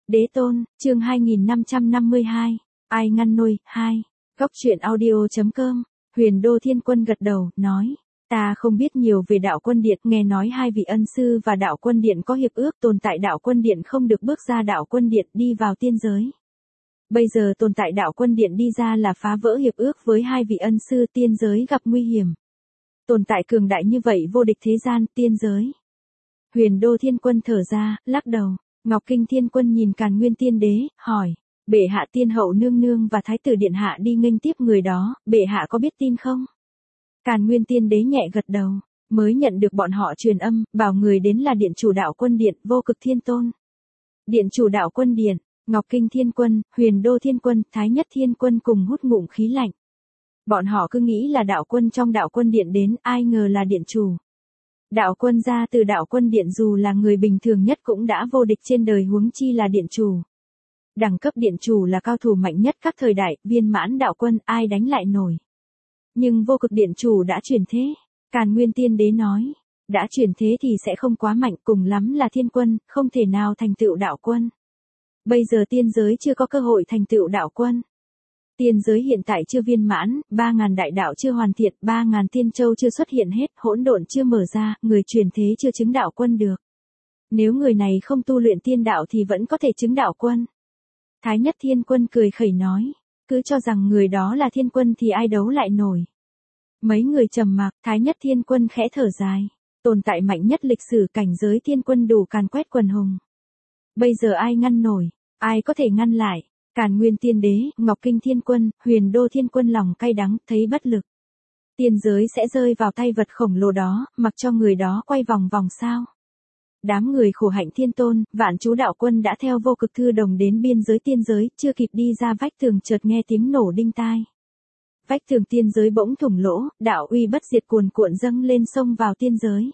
Đế tôn, chương 2552, ai ngăn nôi, 2. Góc truyện audio.com, Huyền Đô Thiên Quân gật đầu, nói, ta không biết nhiều về đạo quân điện, nghe nói hai vị ân sư và đạo quân điện có hiệp ước tồn tại đạo quân điện không được bước ra đạo quân điện đi vào tiên giới. Bây giờ tồn tại đạo quân điện đi ra là phá vỡ hiệp ước với hai vị ân sư, tiên giới gặp nguy hiểm. Tồn tại cường đại như vậy vô địch thế gian, tiên giới. Huyền Đô Thiên Quân thở ra, lắc đầu. Ngọc Kinh Thiên Quân nhìn Càn Nguyên Tiên Đế, hỏi, bệ hạ tiên hậu nương nương và thái tử điện hạ đi nghênh tiếp người đó, bệ hạ có biết tin không? Càn Nguyên Tiên Đế nhẹ gật đầu, mới nhận được bọn họ truyền âm, bảo người đến là điện chủ đạo quân điện, Vô Cực Thiên Tôn. Điện chủ đạo quân điện, Ngọc Kinh Thiên Quân, Huyền Đô Thiên Quân, Thái Nhất Thiên Quân cùng hút ngụm khí lạnh. Bọn họ cứ nghĩ là đạo quân trong đạo quân điện đến, ai ngờ là điện chủ. Đạo quân ra từ đạo quân điện dù là người bình thường nhất cũng đã vô địch trên đời, huống chi là điện chủ. Đẳng cấp điện chủ là cao thủ mạnh nhất các thời đại, viên mãn đạo quân ai đánh lại nổi. Nhưng vô cực điện chủ đã chuyển thế. Càn Nguyên Tiên Đế nói, đã chuyển thế thì sẽ không quá mạnh, cùng lắm là thiên quân, không thể nào thành tựu đạo quân. Bây giờ tiên giới chưa có cơ hội thành tựu đạo quân. Tiên giới hiện tại chưa viên mãn, 3.000 đại đạo chưa hoàn thiện, 3.000 tiên châu chưa xuất hiện hết, hỗn độn chưa mở ra, người truyền thế chưa chứng đạo quân được. Nếu người này không tu luyện tiên đạo thì vẫn có thể chứng đạo quân. Thái Nhất Thiên Quân cười khẩy nói, cứ cho rằng người đó là thiên quân thì ai đấu lại nổi. Mấy người trầm mặc, Thái Nhất Thiên Quân khẽ thở dài, tồn tại mạnh nhất lịch sử cảnh giới thiên quân đủ càn quét quần hùng. Bây giờ ai ngăn nổi, ai có thể ngăn lại? Càn Nguyên Tiên Đế, Ngọc Kinh Thiên Quân, Huyền Đô Thiên Quân lòng cay đắng, thấy bất lực. Tiên giới sẽ rơi vào tay vật khổng lồ đó, mặc cho người đó quay vòng vòng sao? Đám người khổ hạnh thiên tôn, vạn chú đạo quân đã theo Vô Cực Thư Đồng đến biên giới tiên giới, chưa kịp đi ra vách tường chợt nghe tiếng nổ đinh tai. Vách tường tiên giới bỗng thủng lỗ, đạo uy bất diệt cuồn cuộn dâng lên sông vào tiên giới.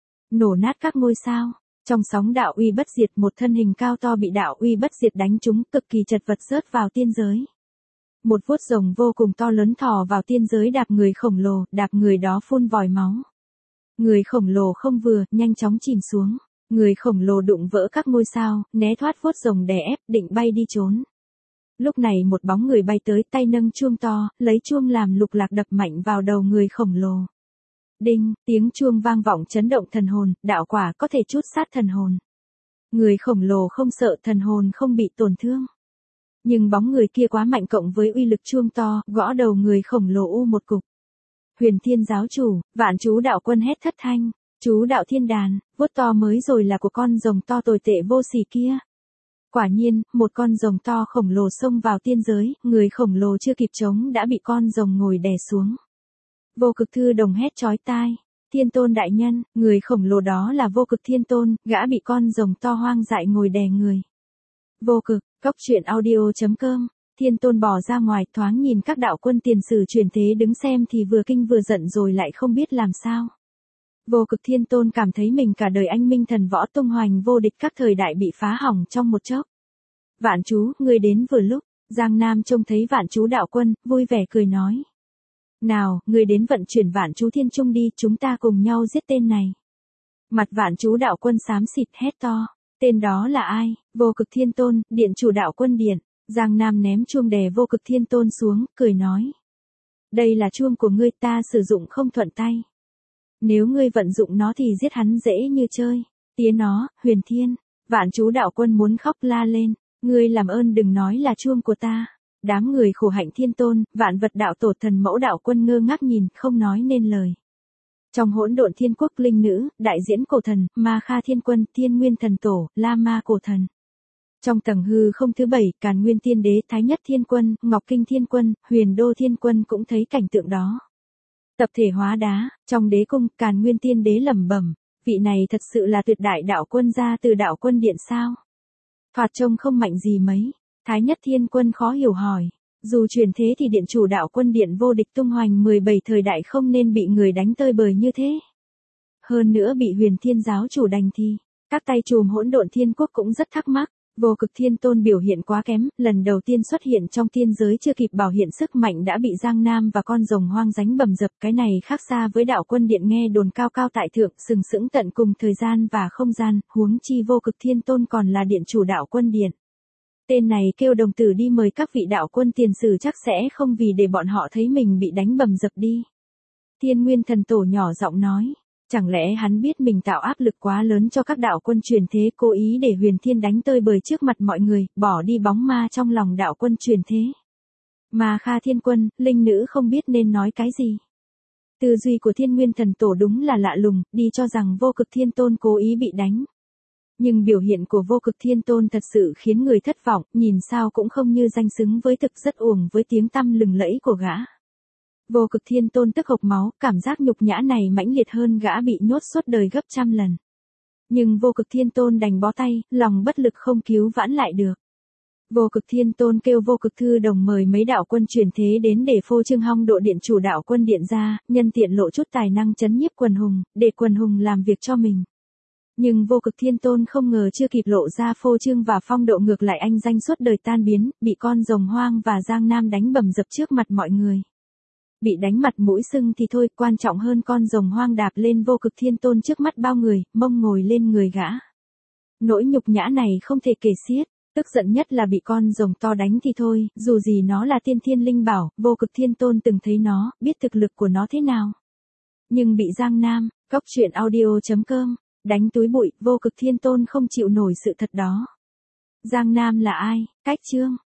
Nổ nát các ngôi sao. Trong sóng đạo uy bất diệt, một thân hình cao to bị đạo uy bất diệt đánh trúng, cực kỳ chật vật rớt vào tiên giới. Một vuốt rồng vô cùng to lớn thò vào tiên giới đạp người khổng lồ, đạp người đó phun vòi máu. Người khổng lồ không vừa, nhanh chóng chìm xuống. Người khổng lồ đụng vỡ các ngôi sao, né thoát vuốt rồng đè ép, định bay đi trốn. Lúc này một bóng người bay tới, tay nâng chuông to, lấy chuông làm lục lạc đập mạnh vào đầu người khổng lồ. Đinh, tiếng chuông vang vọng chấn động thần hồn, đạo quả có thể trút sát thần hồn. Người khổng lồ không sợ thần hồn không bị tổn thương. Nhưng bóng người kia quá mạnh cộng với uy lực chuông to, gõ đầu người khổng lồ u một cục. Huyền Thiên giáo chủ, vạn chú đạo quân hét thất thanh, chú đạo thiên đàn, vuốt to mới rồi là của con rồng to tồi tệ vô sỉ kia. Quả nhiên, một con rồng to khổng lồ xông vào tiên giới, người khổng lồ chưa kịp chống đã bị con rồng ngồi đè xuống. Vô Cực Thư Đồng hét chói tai, Thiên Tôn đại nhân, người khổng lồ đó là Vô Cực Thiên Tôn, gã bị con rồng to hoang dại ngồi đè người. Vô Cực, góc truyện audio.com, Thiên Tôn bò ra ngoài thoáng nhìn các đạo quân tiền sử chuyển thế đứng xem thì vừa kinh vừa giận rồi lại không biết làm sao. Vô Cực Thiên Tôn cảm thấy mình cả đời anh minh thần võ tung hoành vô địch các thời đại bị phá hỏng trong một chốc. Vạn chú, ngươi đến vừa lúc, Giang Nam trông thấy vạn chú đạo quân, vui vẻ cười nói. Nào, người đến vận chuyển vạn chú thiên trung đi, chúng ta cùng nhau giết tên này. Mặt vạn chú đạo quân xám xịt hét to, tên đó là ai? Vô Cực Thiên Tôn, điện chủ đạo quân điện. Giang Nam ném chuông đè Vô Cực Thiên Tôn xuống, cười nói. Đây là chuông của ngươi, ta sử dụng không thuận tay. Nếu ngươi vận dụng nó thì giết hắn dễ như chơi. Tía nó, Huyền Thiên, vạn chú đạo quân muốn khóc la lên, ngươi làm ơn đừng nói là chuông của ta. Đám người khổ hạnh thiên tôn, vạn vật đạo tổ thần mẫu đạo quân ngơ ngác nhìn, không nói nên lời. Trong hỗn độn thiên quốc linh nữ, đại diễn cổ thần, Ma Kha Thiên Quân, Thiên Nguyên Thần Tổ, La Ma cổ thần. Trong tầng hư không thứ 7, Càn Nguyên Tiên Đế, Thái Nhất Thiên Quân, Ngọc Kinh Thiên Quân, Huyền Đô Thiên Quân cũng thấy cảnh tượng đó. Tập thể hóa đá, trong đế cung, Càn Nguyên Tiên Đế lẩm bẩm, vị này thật sự là tuyệt đại đạo quân ra từ đạo quân điện sao? Thoạt trông không mạnh gì mấy. Thái Nhất Thiên Quân khó hiểu hỏi, dù truyền thế thì điện chủ đạo quân điện vô địch tung hoành 17 thời đại không nên bị người đánh tơi bời như thế. Hơn nữa bị Huyền Thiên giáo chủ đánh thì, các tay trùm hỗn độn thiên quốc cũng rất thắc mắc. Vô Cực Thiên Tôn biểu hiện quá kém, lần đầu tiên xuất hiện trong tiên giới chưa kịp bảo hiện sức mạnh đã bị Giang Nam và con rồng hoang dánh bầm dập, cái này khác xa với đạo quân điện nghe đồn cao cao tại thượng, sừng sững tận cùng thời gian và không gian, huống chi Vô Cực Thiên Tôn còn là điện chủ đạo quân điện. Tên này kêu đồng tử đi mời các vị đạo quân tiền sử chắc sẽ không vì để bọn họ thấy mình bị đánh bầm dập đi. Thiên Nguyên Thần Tổ nhỏ giọng nói. Chẳng lẽ hắn biết mình tạo áp lực quá lớn cho các đạo quân truyền thế, cố ý để Huyền Thiên đánh tơi bời trước mặt mọi người, bỏ đi bóng ma trong lòng đạo quân truyền thế. Mà Kha Thiên Quân, linh nữ không biết nên nói cái gì. Tư duy của Thiên Nguyên Thần Tổ đúng là lạ lùng, đi cho rằng Vô Cực Thiên Tôn cố ý bị đánh. Nhưng biểu hiện của Vô Cực Thiên Tôn thật sự khiến người thất vọng, nhìn sao cũng không như danh xứng với thực, rất uổng với tiếng tăm lừng lẫy của gã. Vô Cực Thiên Tôn tức hộc máu, cảm giác nhục nhã này mãnh liệt hơn gã bị nhốt suốt đời gấp trăm lần. Nhưng Vô Cực Thiên Tôn đành bó tay, lòng bất lực không cứu vãn lại được. Vô Cực Thiên Tôn kêu Vô Cực Thư Đồng mời mấy đạo quân truyền thế đến để phô trương hong độ điện chủ đạo quân điện ra, nhân tiện lộ chút tài năng chấn nhiếp quần hùng, để quần hùng làm việc cho mình. Nhưng Vô Cực Thiên Tôn không ngờ chưa kịp lộ ra phô trương và phong độ ngược lại anh danh suốt đời tan biến, bị con rồng hoang và Giang Nam đánh bầm dập trước mặt mọi người. Bị đánh mặt mũi sưng thì thôi, quan trọng hơn con rồng hoang đạp lên Vô Cực Thiên Tôn trước mắt bao người, mông ngồi lên người gã. Nỗi nhục nhã này không thể kể xiết, tức giận nhất là bị con rồng to đánh thì thôi, dù gì nó là tiên thiên linh bảo, Vô Cực Thiên Tôn từng thấy nó, biết thực lực của nó thế nào. Nhưng bị Giang Nam, Cóc Truyện Audio.com, đánh túi bụi, Vô Cực Thiên Tôn không chịu nổi sự thật đó. Giang Nam là ai? Cách chương